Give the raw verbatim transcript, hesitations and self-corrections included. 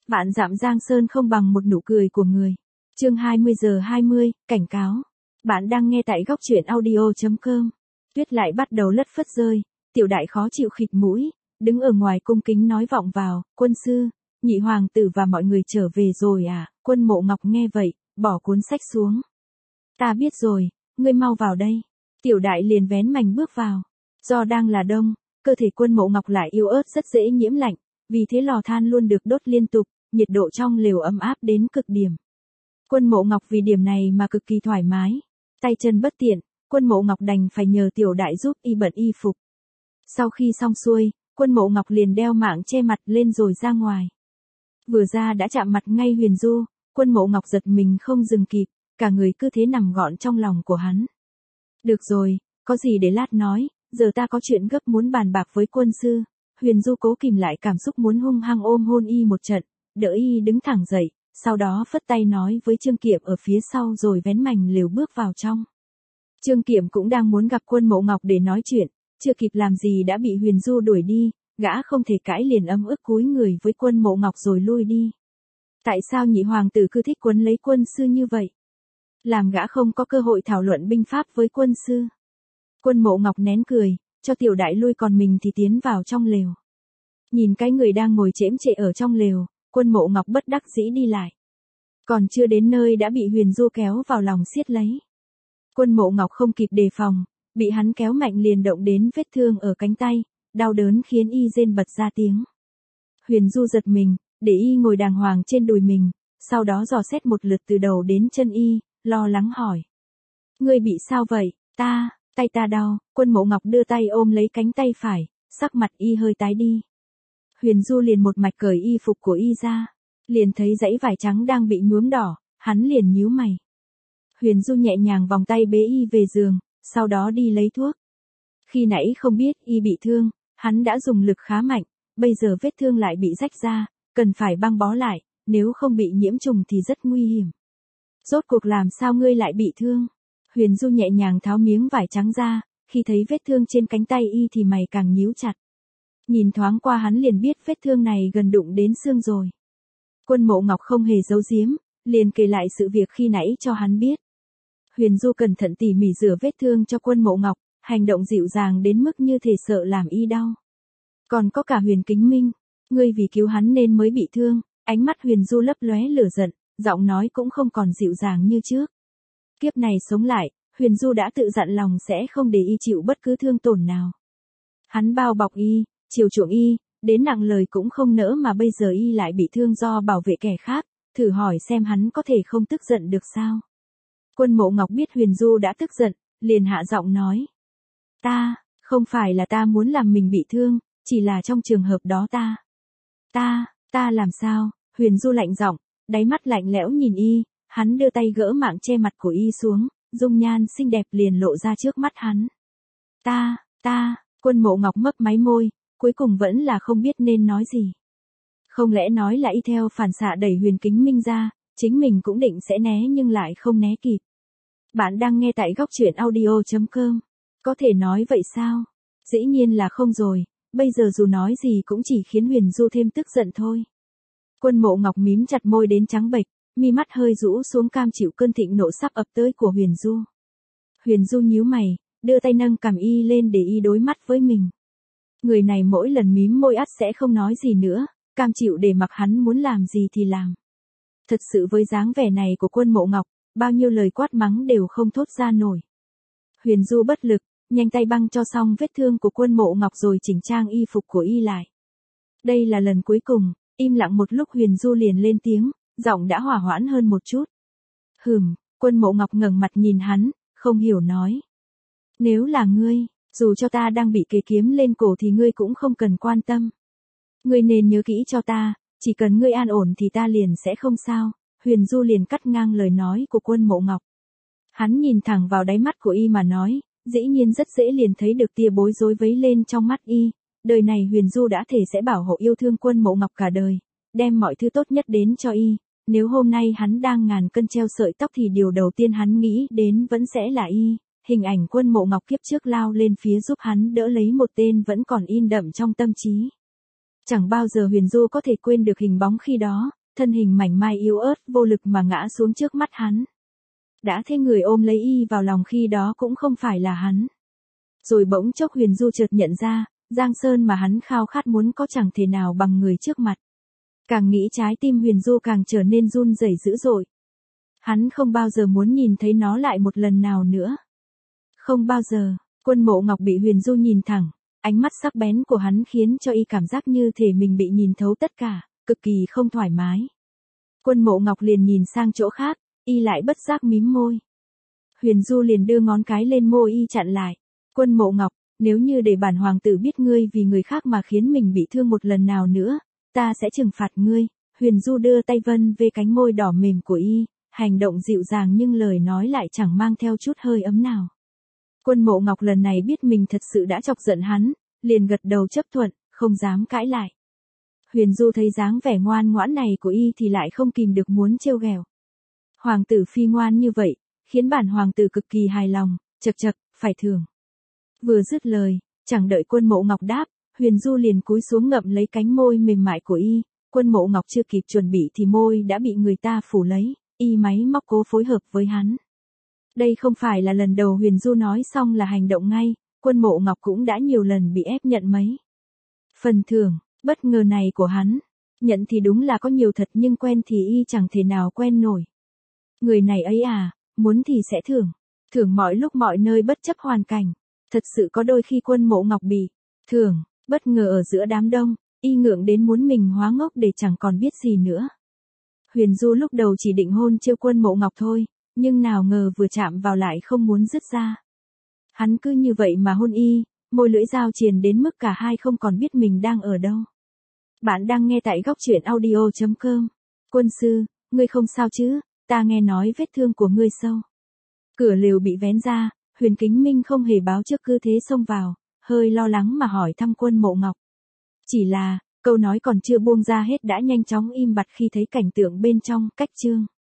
Vạn dặm giang sơn không bằng một nụ cười của người. Chương hai mươi giờ hai mươi, cảnh cáo. Bạn đang nghe tại góc truyện audio chấm com. Tuyết lại bắt đầu lất phất rơi, Tiểu Đại khó chịu khịt mũi, đứng ở ngoài cung kính nói vọng vào, quân sư, nhị hoàng tử và mọi người trở về rồi à? Quân Mộ Ngọc nghe vậy, bỏ cuốn sách xuống. Ta biết rồi, ngươi mau vào đây. Tiểu Đại liền vén mành bước vào. Do đang là đông, cơ thể Quân Mộ Ngọc lại yếu ớt rất dễ nhiễm lạnh, vì thế lò than luôn được đốt liên tục, nhiệt độ trong lều ấm áp đến cực điểm. Quân Mộ Ngọc vì điểm này mà cực kỳ thoải mái. Tay chân bất tiện, Quân Mộ Ngọc đành phải nhờ Tiểu Đại giúp y bận y phục. Sau khi xong xuôi, Quân Mộ Ngọc liền đeo mạng che mặt lên rồi ra ngoài. Vừa ra đã chạm mặt ngay Huyền Du, Quân Mộ Ngọc giật mình không dừng kịp, cả người cứ thế nằm gọn trong lòng của hắn. Được rồi, có gì để lát nói, giờ ta có chuyện gấp muốn bàn bạc với quân sư. Huyền Du cố kìm lại cảm xúc muốn hung hăng ôm hôn y một trận, đỡ y đứng thẳng dậy, sau đó phất tay nói với Trương Kiệm ở phía sau rồi vén mành lều bước vào trong. Trương Kiệm cũng đang muốn gặp Quân Mộ Ngọc để nói chuyện, chưa kịp làm gì đã bị Huyền Du đuổi đi, gã không thể cãi liền ấm ức cúi người với Quân Mộ Ngọc rồi lui đi. Tại sao nhị hoàng tử cứ thích quấn lấy quân sư như vậy? Làm gã không có cơ hội thảo luận binh pháp với quân sư. Quân Mộ Ngọc nén cười, cho Tiểu Đại lui còn mình thì tiến vào trong lều. Nhìn cái người đang ngồi chễm chệ ở trong lều, Quân Mộ Ngọc bất đắc dĩ đi lại. Còn chưa đến nơi đã bị Huyền Du kéo vào lòng siết lấy. Quân Mộ Ngọc không kịp đề phòng, bị hắn kéo mạnh liền động đến vết thương ở cánh tay, đau đớn khiến y rên bật ra tiếng. Huyền Du giật mình, để y ngồi đàng hoàng trên đùi mình, sau đó dò xét một lượt từ đầu đến chân y, lo lắng hỏi. Ngươi bị sao vậy? Ta, tay ta đau. Quân Mộ Ngọc đưa tay ôm lấy cánh tay phải, sắc mặt y hơi tái đi. Huyền Du liền một mạch cởi y phục của y ra, liền thấy dãy vải trắng đang bị nhuốm đỏ, hắn liền nhíu mày. Huyền Du nhẹ nhàng vòng tay bế y về giường, sau đó đi lấy thuốc. Khi nãy không biết y bị thương, hắn đã dùng lực khá mạnh, bây giờ vết thương lại bị rách ra, cần phải băng bó lại, nếu không bị nhiễm trùng thì rất nguy hiểm. Rốt cuộc làm sao ngươi lại bị thương? Huyền Du nhẹ nhàng tháo miếng vải trắng ra, khi thấy vết thương trên cánh tay y thì mày càng nhíu chặt. Nhìn thoáng qua hắn liền biết vết thương này gần đụng đến xương rồi. Quân Mộ Ngọc không hề giấu giếm, liền kể lại sự việc khi nãy cho hắn biết. Huyền Du cẩn thận tỉ mỉ rửa vết thương cho Quân Mộ Ngọc, hành động dịu dàng đến mức như thể sợ làm y đau. Còn có cả Huyền Kính Minh, ngươi vì cứu hắn nên mới bị thương. Ánh mắt Huyền Du lấp lóe lửa giận, giọng nói cũng không còn dịu dàng như trước. Kiếp này sống lại, Huyền Du đã tự dặn lòng sẽ không để y chịu bất cứ thương tổn nào. Hắn bao bọc y, chiều chuộng y, đến nặng lời cũng không nỡ mà bây giờ y lại bị thương do bảo vệ kẻ khác, thử hỏi xem hắn có thể không tức giận được sao? Quân Mộ Ngọc biết Huyền Du đã tức giận, liền hạ giọng nói. Ta, không phải là ta muốn làm mình bị thương, chỉ là trong trường hợp đó ta. Ta, ta làm sao? Huyền Du lạnh giọng, đáy mắt lạnh lẽo nhìn y, hắn đưa tay gỡ mạng che mặt của y xuống, dung nhan xinh đẹp liền lộ ra trước mắt hắn. Ta, ta, Quân Mộ Ngọc mấp máy môi, cuối cùng vẫn là không biết nên nói gì. Không lẽ nói là y theo phản xạ đẩy Huyền Kính Minh ra, chính mình cũng định sẽ né nhưng lại không né kịp. Bạn đang nghe tại góc truyện audio chấm com. Có thể nói vậy sao? Dĩ nhiên là không rồi, bây giờ dù nói gì cũng chỉ khiến Huyền Du thêm tức giận thôi. Quân Mộ Ngọc mím chặt môi đến trắng bệch, mi mắt hơi rũ xuống cam chịu cơn thịnh nộ sắp ập tới của Huyền Du. Huyền Du nhíu mày, đưa tay nâng cằm y lên để y đối mắt với mình. Người này mỗi lần mím môi ắt sẽ không nói gì nữa, cam chịu để mặc hắn muốn làm gì thì làm. Thật sự với dáng vẻ này của Quân Mộ Ngọc, bao nhiêu lời quát mắng đều không thốt ra nổi. Huyền Du bất lực, nhanh tay băng cho xong vết thương của Quân Mộ Ngọc rồi chỉnh trang y phục của y lại. Đây là lần cuối cùng, im lặng một lúc Huyền Du liền lên tiếng, giọng đã hòa hoãn hơn một chút. Hừm, Quân Mộ Ngọc ngẩng mặt nhìn hắn, không hiểu nói. Nếu là ngươi, dù cho ta đang bị kề kiếm lên cổ thì ngươi cũng không cần quan tâm. Ngươi nên nhớ kỹ cho ta, chỉ cần ngươi an ổn thì ta liền sẽ không sao. Huyền Du liền cắt ngang lời nói của Quân Mộ Ngọc. Hắn nhìn thẳng vào đáy mắt của y mà nói, dĩ nhiên rất dễ liền thấy được tia bối rối vấy lên trong mắt y. Đời này Huyền Du đã thể sẽ bảo hộ yêu thương Quân Mộ Ngọc cả đời, đem mọi thứ tốt nhất đến cho y. Nếu hôm nay hắn đang ngàn cân treo sợi tóc thì điều đầu tiên hắn nghĩ đến vẫn sẽ là y. Hình ảnh Quân Mộ Ngọc kiếp trước lao lên phía giúp hắn đỡ lấy một tên vẫn còn in đậm trong tâm trí. Chẳng bao giờ Huyền Du có thể quên được hình bóng khi đó, thân hình mảnh mai yếu ớt vô lực mà ngã xuống trước mắt hắn. Đã thấy người ôm lấy y vào lòng khi đó cũng không phải là hắn. Rồi bỗng chốc Huyền Du chợt nhận ra, Giang Sơn mà hắn khao khát muốn có chẳng thể nào bằng người trước mặt. Càng nghĩ trái tim Huyền Du càng trở nên run rẩy dữ dội. Hắn không bao giờ muốn nhìn thấy nó lại một lần nào nữa. Không bao giờ. Quân Mộ Ngọc bị Huyền Du nhìn thẳng, ánh mắt sắc bén của hắn khiến cho y cảm giác như thể mình bị nhìn thấu tất cả, cực kỳ không thoải mái. Quân Mộ Ngọc liền nhìn sang chỗ khác, y lại bất giác mím môi. Huyền Du liền đưa ngón cái lên môi y chặn lại. Quân Mộ Ngọc, nếu như để bản hoàng tử biết ngươi vì người khác mà khiến mình bị thương một lần nào nữa, ta sẽ trừng phạt ngươi. Huyền Du đưa tay vân về cánh môi đỏ mềm của y, hành động dịu dàng nhưng lời nói lại chẳng mang theo chút hơi ấm nào. Quân Mộ Ngọc lần này biết mình thật sự đã chọc giận hắn, liền gật đầu chấp thuận, không dám cãi lại. Huyền Du thấy dáng vẻ ngoan ngoãn này của y thì lại không kìm được muốn trêu ghẹo. Hoàng tử phi ngoan như vậy, khiến bản hoàng tử cực kỳ hài lòng, chậc chậc, phải thưởng. Vừa dứt lời, chẳng đợi Quân Mộ Ngọc đáp, Huyền Du liền cúi xuống ngậm lấy cánh môi mềm mại của y. Quân Mộ Ngọc chưa kịp chuẩn bị thì môi đã bị người ta phủ lấy, y máy móc cố phối hợp với hắn. Đây không phải là lần đầu Huyền Du nói xong là hành động ngay, Quân Mộ Ngọc cũng đã nhiều lần bị ép nhận mấy phần thưởng, bất ngờ này của hắn. Nhận thì đúng là có nhiều thật nhưng quen thì y chẳng thể nào quen nổi. Người này ấy à, muốn thì sẽ thưởng, thưởng mọi lúc mọi nơi bất chấp hoàn cảnh. Thật sự có đôi khi Quân Mộ Ngọc bị thưởng, bất ngờ ở giữa đám đông, y ngượng đến muốn mình hóa ngốc để chẳng còn biết gì nữa. Huyền Du lúc đầu chỉ định hôn trêu Quân Mộ Ngọc thôi, nhưng nào ngờ vừa chạm vào lại không muốn dứt ra. Hắn cứ như vậy mà hôn y, môi lưỡi dao triền đến mức cả hai không còn biết mình đang ở đâu. Bạn đang nghe tại góc truyện audio chấm com. Quân sư, ngươi không sao chứ, ta nghe nói vết thương của ngươi sâu. Cửa lều bị vén ra, Huyền Kính Minh không hề báo trước cứ thế xông vào, hơi lo lắng mà hỏi thăm Quân Mộ Ngọc. Chỉ là, câu nói còn chưa buông ra hết đã nhanh chóng im bặt khi thấy cảnh tượng bên trong, cách chương.